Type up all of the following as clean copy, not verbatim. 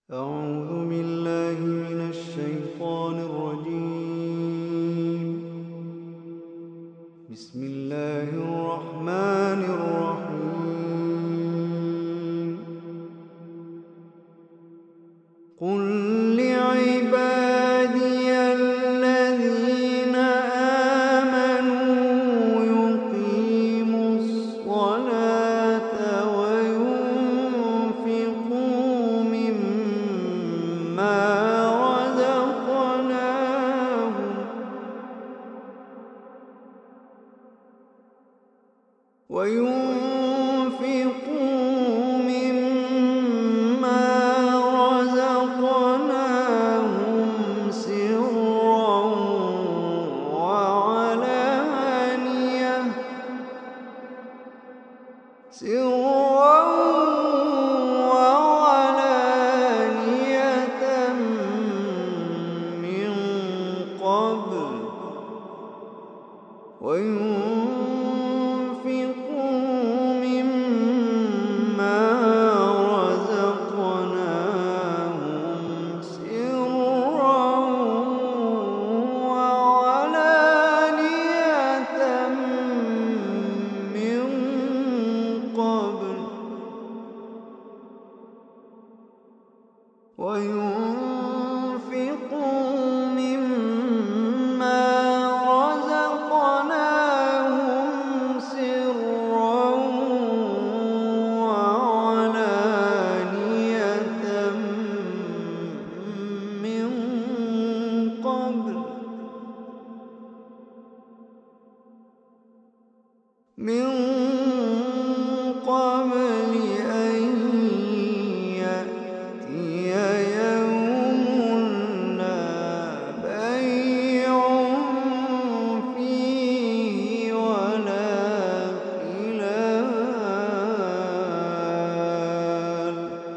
أعوذ بالله من الشيطان الرجيم. بسم الله الرحمن الرحيم. قل لعبادي الذين آمنوا يقيموا الصلاة وينفقوا مما رزقناهم سرا وعلانية من قبل وينفقوا مما رزقناهم سرا وعلانية من قبل وينفقوا مما رزقناهم سرا وعلانية من قبل أن يأتي يوم لا بيع فيه ولا خلال.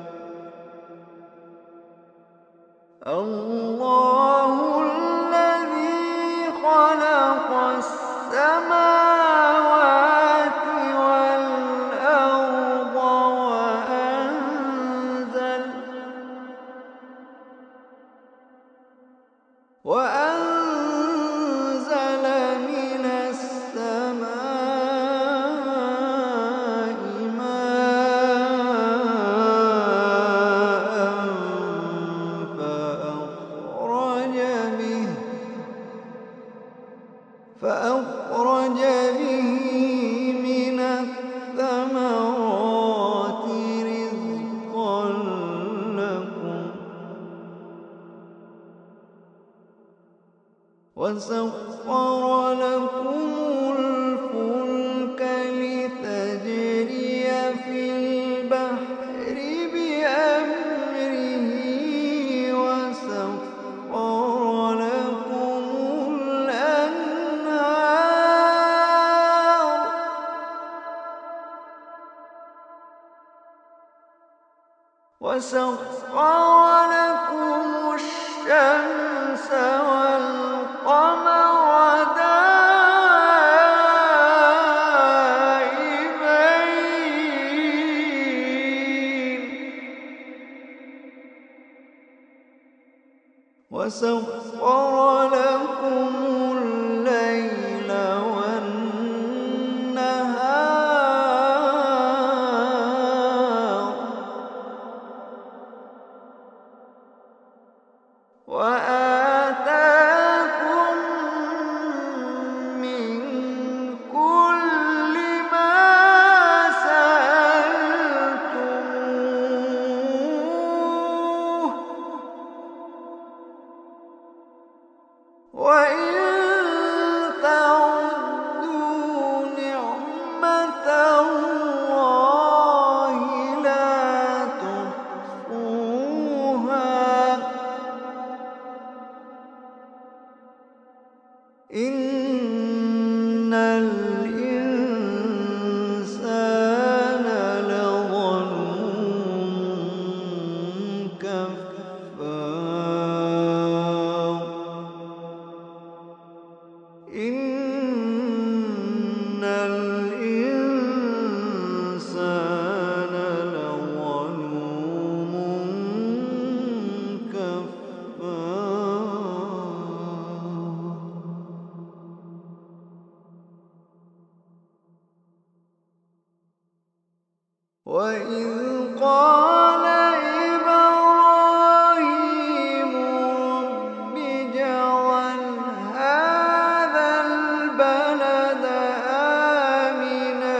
الله الذي خلق السماوات والأرض وأنزل من السماء ماء فأخرج به من الثمرات رزقا لكم وسخر لكم الفلك لتجري في البحر بأمره وسخر لكم الأنهار وسخر لكم الشمس والقمر دائبين وسخر لكم الليل والنهار وآتاكم من كل ما سألتموه وإذ قال إبراهيم رب اجعل هذا البلد آمنا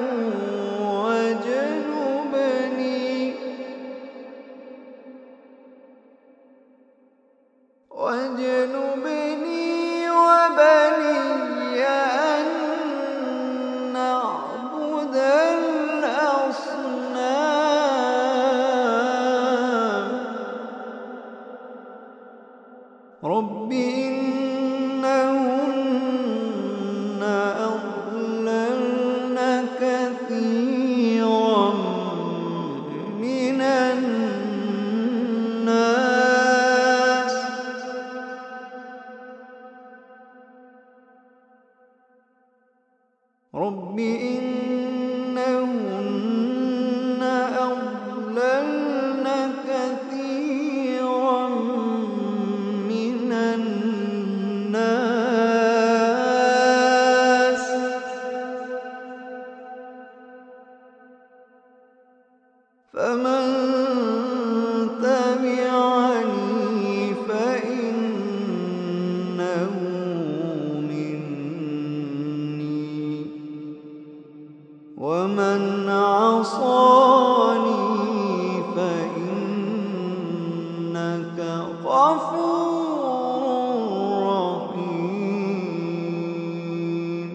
واجنبني وبني أن نعبد الأصنام رب إنهن أضللن كثيرا من الناس رب إنهن أضللن كثيرا من الناس فمن تبعني فإنه مني ومن عصاني فإنك غفور رحيم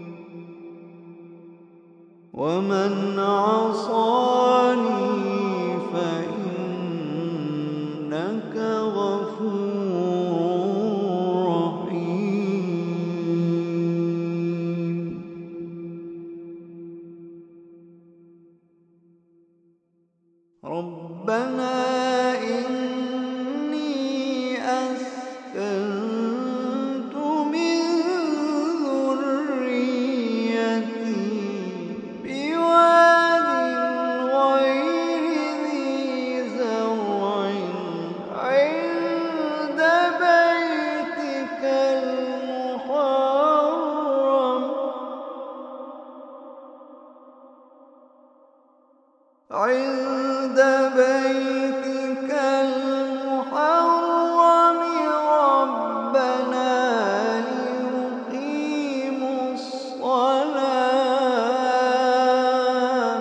ومن عصاني فإنك غفور رحيم ربنا إني أسكنت من ذريتي بواد غير ذي زرع عند بيتك المحرم ربنا ليقيموا الصلاة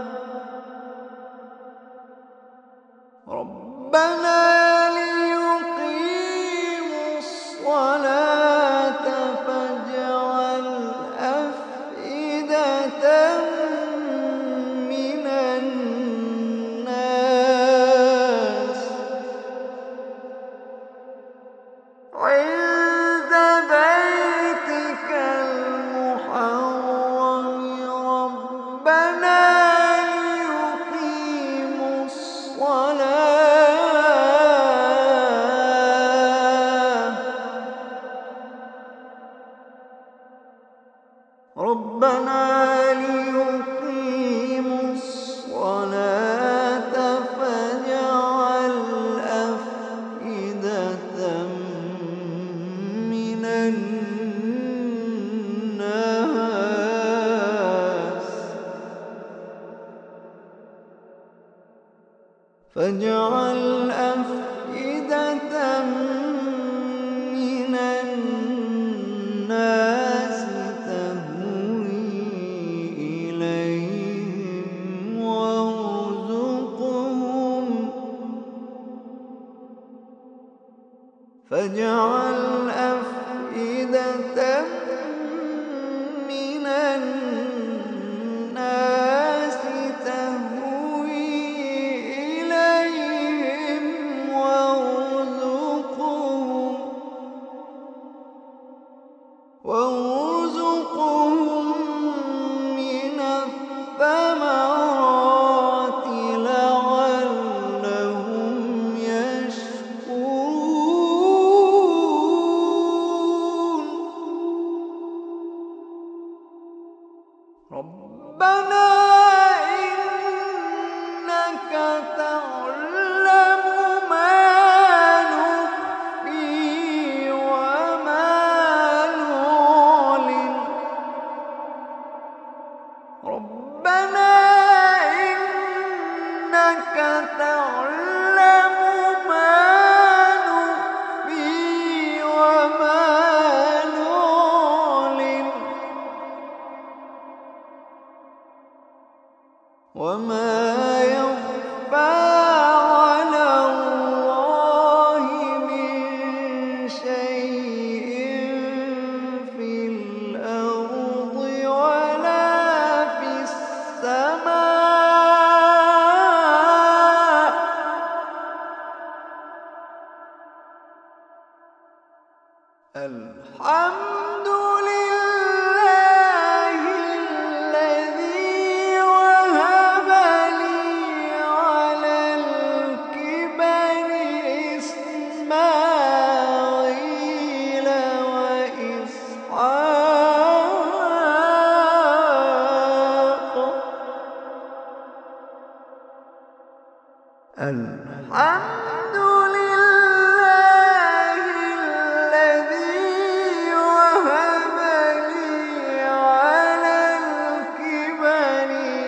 فاجعل أفئدة من الناس عند بيتك المحرم ربنا ليقيموا الصلاة فاجعل أفئدة من الناس تهوي إليهم فاجعل أفئدة من الناس تهوي إليهم وارزقهم من الثمرات لعلهم يشكرون وما يخفى على الله من شيء في الأرض ولا في السماء. الحمد لله الذي وهب لي على الكبر إسماعيل وإسحاق. الحمد لله الذي وهب لي على الكبر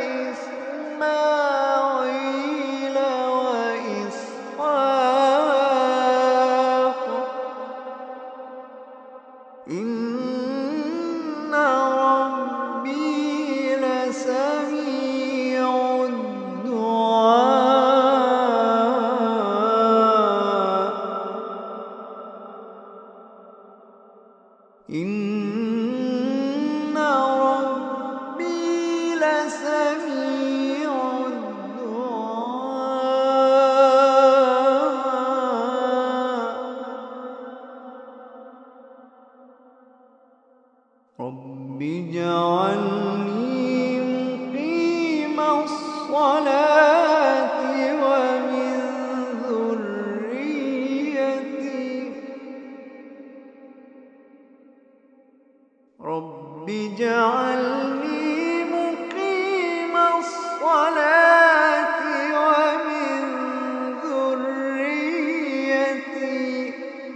إسماعيل وإسحاق. إن ربي لسميع الدعاء. إن ربي لسميع الدعاء. رب اجعلني مقيم الصلاة ومن ذريتي. رب اجعلني مقيم الصلاة ومن ذريتي.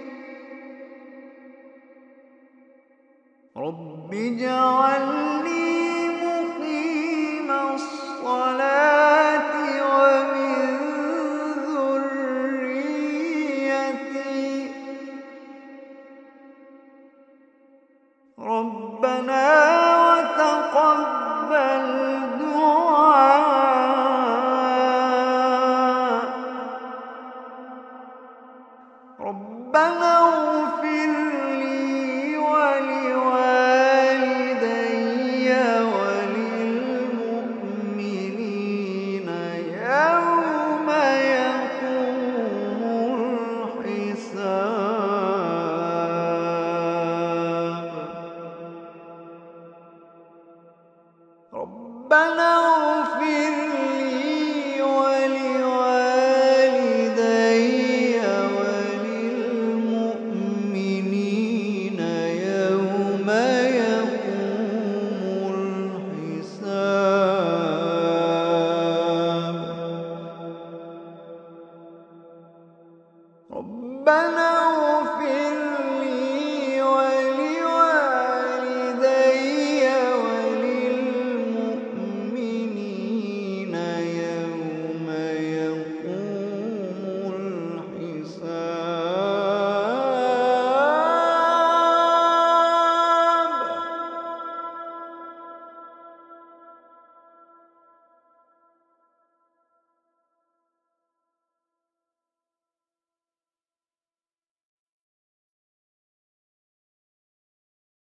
رب اجعلني مقيم الصلاة ومن ذريتي. ربنا وتقبل دعاء. ربنا اغفر لي ولوالدي وللمؤمنين يوم يقوم الحساب. ربنا اغفر لي ولوالدي وللمؤمنين يوم يقوم الحساب. ربنا